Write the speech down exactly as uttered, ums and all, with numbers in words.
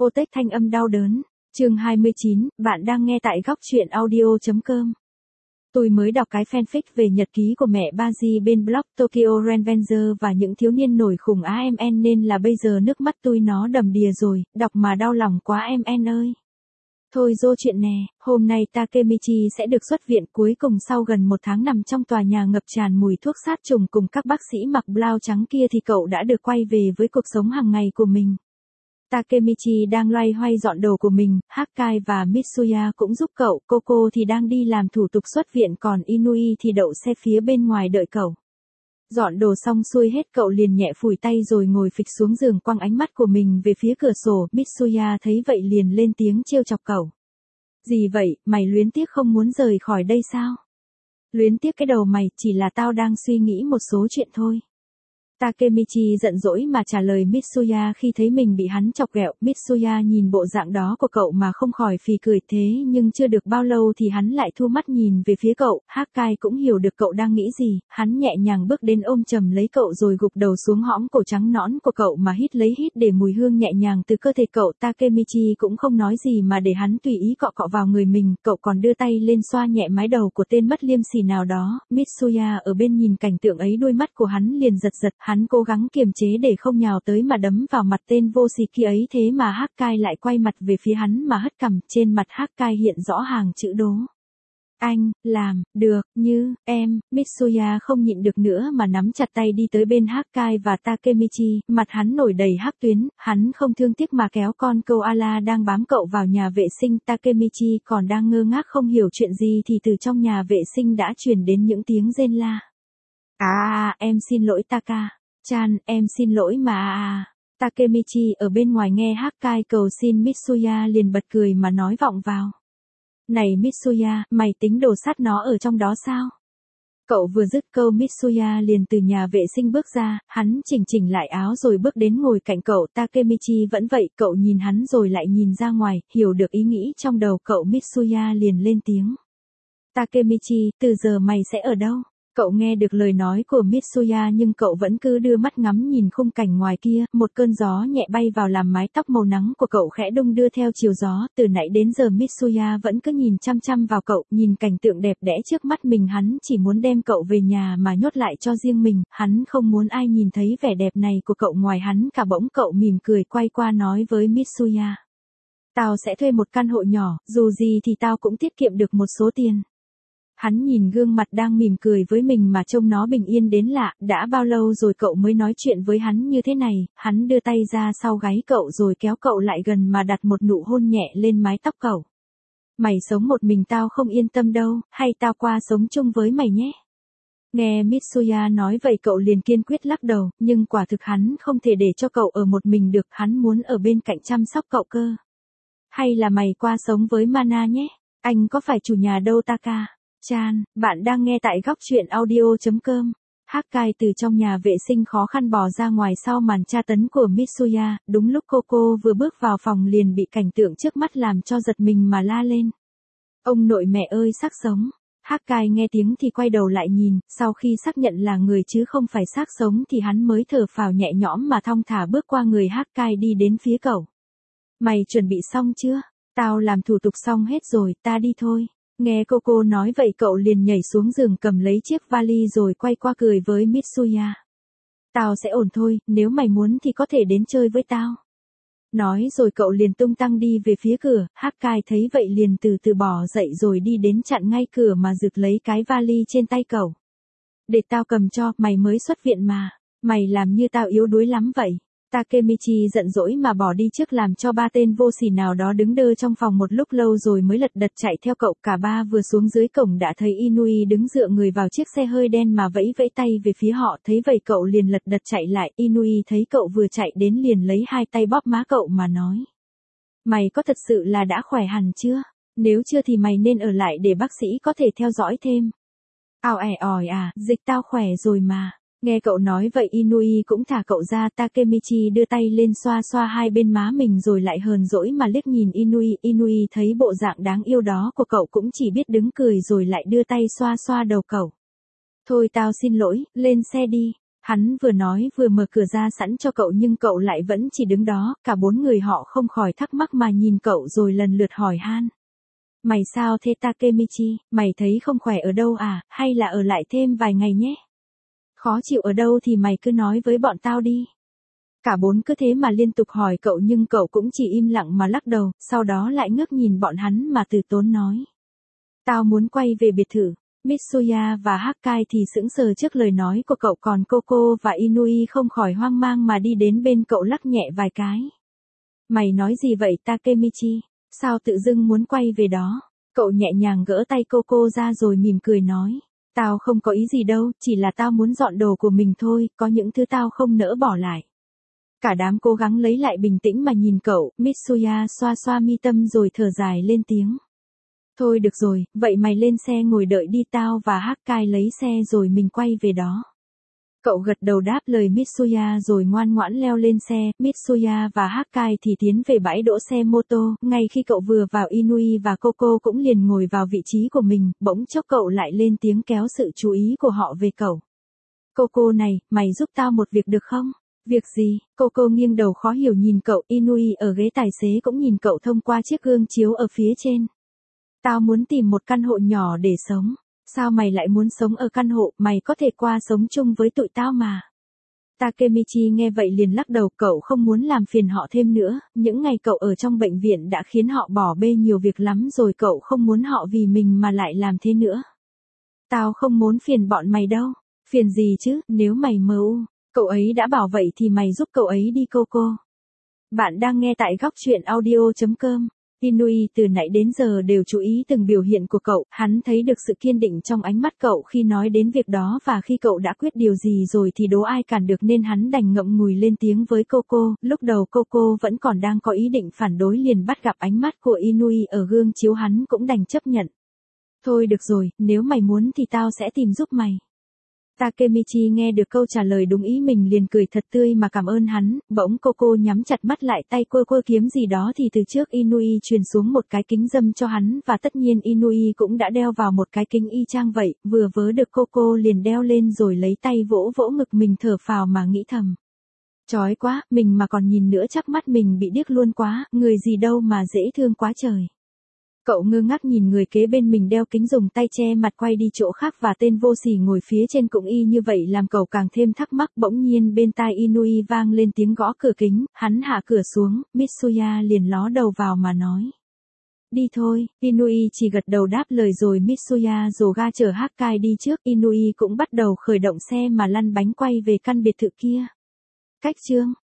Otech thanh âm đau đớn. Chương hai mươi chín, bạn đang nghe tại góc truyện audio chấm com. Tôi mới đọc cái fanfic về nhật ký của mẹ Baji bên blog Tokyo Revenger và những thiếu niên nổi khùng á em en nên là bây giờ nước mắt tôi nó đầm đìa rồi, đọc mà đau lòng quá em en ơi. Thôi dô chuyện nè, hôm nay Takemichi sẽ được xuất viện cuối cùng sau gần một tháng nằm trong tòa nhà ngập tràn mùi thuốc sát trùng cùng các bác sĩ mặc blau trắng kia thì cậu đã được quay về với cuộc sống hàng ngày của mình. Takemichi đang loay hoay dọn đồ của mình, Hakkai và Mitsuya cũng giúp cậu, Coco thì đang đi làm thủ tục xuất viện còn Inui thì đậu xe phía bên ngoài đợi cậu. Dọn đồ xong xuôi hết cậu liền nhẹ phủi tay rồi ngồi phịch xuống giường quăng ánh mắt của mình về phía cửa sổ, Mitsuya thấy vậy liền lên tiếng trêu chọc cậu. Gì vậy, mày luyến tiếc không muốn rời khỏi đây sao? Luyến tiếc cái đầu mày, chỉ là tao đang suy nghĩ một số chuyện thôi. Takemichi giận dỗi mà trả lời Mitsuya khi thấy mình bị hắn chọc ghẹo. Mitsuya nhìn bộ dạng đó của cậu mà không khỏi phì cười, thế nhưng chưa được bao lâu thì hắn lại thu mắt nhìn về phía cậu. Hakkai cũng hiểu được cậu đang nghĩ gì, hắn nhẹ nhàng bước đến ôm chầm lấy cậu rồi gục đầu xuống hõm cổ trắng nõn của cậu mà hít lấy hít để mùi hương nhẹ nhàng từ cơ thể cậu. Takemichi cũng không nói gì mà để hắn tùy ý cọ cọ vào người mình, cậu còn đưa tay lên xoa nhẹ mái đầu của tên mất liêm sỉ nào đó. Mitsuya ở bên nhìn cảnh tượng ấy, đôi mắt của hắn liền giật giật, hắn cố gắng kiềm chế để không nhào tới mà đấm vào mặt tên vô sỉ kia ấy, thế mà Hakkai lại quay mặt về phía hắn mà hất cằm, trên mặt Hakkai hiện rõ hàng chữ đố. Anh, làm, được, như, em, Mitsuya không nhịn được nữa mà nắm chặt tay đi tới bên Hakkai và Takemichi, mặt hắn nổi đầy hắc tuyến, hắn không thương tiếc mà kéo con koala đang bám cậu vào nhà vệ sinh. Takemichi còn đang ngơ ngác không hiểu chuyện gì thì từ trong nhà vệ sinh đã truyền đến những tiếng rên la. À, à, em xin lỗi Taka. Chan, em xin lỗi mà à à. Takemichi ở bên ngoài nghe Hakkai cầu xin Mitsuya liền bật cười mà nói vọng vào. Này Mitsuya, mày tính đổ sát nó ở trong đó sao? Cậu vừa dứt câu Mitsuya liền từ nhà vệ sinh bước ra, hắn chỉnh chỉnh lại áo rồi bước đến ngồi cạnh cậu. Takemichi vẫn vậy, cậu nhìn hắn rồi lại nhìn ra ngoài, hiểu được ý nghĩ trong đầu cậu. Mitsuya liền lên tiếng. Takemichi, từ giờ mày sẽ ở đâu? Cậu nghe được lời nói của Mitsuya nhưng cậu vẫn cứ đưa mắt ngắm nhìn khung cảnh ngoài kia, một cơn gió nhẹ bay vào làm mái tóc màu nắng của cậu khẽ đung đưa theo chiều gió. Từ nãy đến giờ Mitsuya vẫn cứ nhìn chăm chăm vào cậu, nhìn cảnh tượng đẹp đẽ trước mắt mình, hắn chỉ muốn đem cậu về nhà mà nhốt lại cho riêng mình, hắn không muốn ai nhìn thấy vẻ đẹp này của cậu ngoài hắn cả. Bỗng cậu mỉm cười quay qua nói với Mitsuya. Tao sẽ thuê một căn hộ nhỏ, dù gì thì tao cũng tiết kiệm được một số tiền. Hắn nhìn gương mặt đang mỉm cười với mình mà trông nó bình yên đến lạ, đã bao lâu rồi cậu mới nói chuyện với hắn như thế này. Hắn đưa tay ra sau gáy cậu rồi kéo cậu lại gần mà đặt một nụ hôn nhẹ lên mái tóc cậu. Mày sống một mình tao không yên tâm đâu, hay tao qua sống chung với mày nhé. Nghe Mitsuya nói vậy cậu liền kiên quyết lắc đầu, nhưng quả thực hắn không thể để cho cậu ở một mình được, hắn muốn ở bên cạnh chăm sóc cậu cơ. Hay là mày qua sống với Mana nhé, anh có phải chủ nhà đâu Taka. Chan, bạn đang nghe tại góc truyện audio chấm com. Hakkai từ trong nhà vệ sinh khó khăn bò ra ngoài sau màn tra tấn của Mitsuya, đúng lúc Coco vừa bước vào phòng liền bị cảnh tượng trước mắt làm cho giật mình mà la lên. Ông nội mẹ ơi, xác sống. Hakkai nghe tiếng thì quay đầu lại nhìn, sau khi xác nhận là người chứ không phải xác sống thì hắn mới thở phào nhẹ nhõm mà thong thả bước qua người Hakkai đi đến phía cậu. Mày chuẩn bị xong chưa? Tao làm thủ tục xong hết rồi, ta đi thôi. Nghe Coco nói vậy cậu liền nhảy xuống giường cầm lấy chiếc vali rồi quay qua cười với Mitsuya. Tao sẽ ổn thôi, nếu mày muốn thì có thể đến chơi với tao. Nói rồi cậu liền tung tăng đi về phía cửa. Hakkai thấy vậy liền từ từ bỏ dậy rồi đi đến chặn ngay cửa mà giựt lấy cái vali trên tay cậu. Để tao cầm cho, mày mới xuất viện mà. Mày làm như tao yếu đuối lắm vậy. Takemichi giận dỗi mà bỏ đi trước làm cho ba tên vô sỉ nào đó đứng đơ trong phòng một lúc lâu rồi mới lật đật chạy theo cậu. Cả ba vừa xuống dưới cổng đã thấy Inui đứng dựa người vào chiếc xe hơi đen mà vẫy vẫy tay về phía họ, thấy vậy cậu liền lật đật chạy lại. Inui thấy cậu vừa chạy đến liền lấy hai tay bóp má cậu mà nói. Mày có thật sự là đã khỏe hẳn chưa? Nếu chưa thì mày nên ở lại để bác sĩ có thể theo dõi thêm. Ao ẻ ỏi à, dịch tao khỏe rồi mà. Nghe cậu nói vậy Inui cũng thả cậu ra. Takemichi đưa tay lên xoa xoa hai bên má mình rồi lại hờn dỗi mà liếc nhìn Inui. Inui thấy bộ dạng đáng yêu đó của cậu cũng chỉ biết đứng cười rồi lại đưa tay xoa xoa đầu cậu. Thôi tao xin lỗi, lên xe đi. Hắn vừa nói vừa mở cửa ra sẵn cho cậu nhưng cậu lại vẫn chỉ đứng đó, cả bốn người họ không khỏi thắc mắc mà nhìn cậu rồi lần lượt hỏi han. Mày sao thế Takemichi, mày thấy không khỏe ở đâu à, hay là ở lại thêm vài ngày nhé? Khó chịu ở đâu thì mày cứ nói với bọn tao đi. Cả bốn cứ thế mà liên tục hỏi cậu nhưng cậu cũng chỉ im lặng mà lắc đầu, sau đó lại ngước nhìn bọn hắn mà từ tốn nói. Tao muốn quay về biệt thự. Mitsuya và Hakkai thì sững sờ trước lời nói của cậu, còn Coco và Inui không khỏi hoang mang mà đi đến bên cậu lắc nhẹ vài cái. Mày nói gì vậy Takemichi? Sao tự dưng muốn quay về đó? Cậu nhẹ nhàng gỡ tay Coco ra rồi mỉm cười nói. Tao không có ý gì đâu, chỉ là tao muốn dọn đồ của mình thôi, có những thứ tao không nỡ bỏ lại. Cả đám cố gắng lấy lại bình tĩnh mà nhìn cậu, Mitsuya xoa xoa mi tâm rồi thở dài lên tiếng. Thôi được rồi, vậy mày lên xe ngồi đợi đi, tao và Hakkai lấy xe rồi mình quay về đó. Cậu gật đầu đáp lời Mitsuya rồi ngoan ngoãn leo lên xe, Mitsuya và Hakkai thì tiến về bãi đỗ xe mô tô, ngay khi cậu vừa vào Inui và Coco cũng liền ngồi vào vị trí của mình, bỗng chốc cậu lại lên tiếng kéo sự chú ý của họ về cậu. Coco này, mày giúp tao một việc được không? Việc gì? Coco nghiêng đầu khó hiểu nhìn cậu, Inui ở ghế tài xế cũng nhìn cậu thông qua chiếc gương chiếu ở phía trên. Tao muốn tìm một căn hộ nhỏ để sống. Sao mày lại muốn sống ở căn hộ, mày có thể qua sống chung với tụi tao mà. Takemichi nghe vậy liền lắc đầu, cậu không muốn làm phiền họ thêm nữa, những ngày cậu ở trong bệnh viện đã khiến họ bỏ bê nhiều việc lắm rồi, cậu không muốn họ vì mình mà lại làm thế nữa. Tao không muốn phiền bọn mày đâu. Phiền gì chứ, nếu mày mơ u, cậu ấy đã bảo vậy thì mày giúp cậu ấy đi Coco. Bạn đang nghe tại góc truyện audio chấm com. Inui từ nãy đến giờ đều chú ý từng biểu hiện của cậu, hắn thấy được sự kiên định trong ánh mắt cậu khi nói đến việc đó, và khi cậu đã quyết điều gì rồi thì đố ai cản được, nên hắn đành ngậm ngùi lên tiếng với Coco. Lúc đầu Coco vẫn còn đang có ý định phản đối, liền bắt gặp ánh mắt của Inui ở gương chiếu hắn cũng đành chấp nhận. Thôi được rồi, nếu mày muốn thì tao sẽ tìm giúp mày. Takemichi nghe được câu trả lời đúng ý mình liền cười thật tươi mà cảm ơn hắn, bỗng Coco nhắm chặt mắt lại, tay quơ quơ kiếm gì đó thì từ trước Inui truyền xuống một cái kính râm cho hắn, và tất nhiên Inui cũng đã đeo vào một cái kính y chang vậy, vừa vớ được Coco liền đeo lên rồi lấy tay vỗ vỗ ngực mình thở phào mà nghĩ thầm. Chói quá, mình mà còn nhìn nữa chắc mắt mình bị điếc luôn quá, người gì đâu mà dễ thương quá trời. Cậu ngơ ngác nhìn người kế bên mình đeo kính dùng tay che mặt quay đi chỗ khác, và tên vô sỉ ngồi phía trên cũng y như vậy, làm cậu càng thêm thắc mắc. Bỗng nhiên bên tai Inui vang lên tiếng gõ cửa kính, hắn hạ cửa xuống, Mitsuya liền ló đầu vào mà nói. Đi thôi, Inui chỉ gật đầu đáp lời rồi Mitsuya dồ ga chở Hakkai đi trước, Inui cũng bắt đầu khởi động xe mà lăn bánh quay về căn biệt thự kia. Cách chương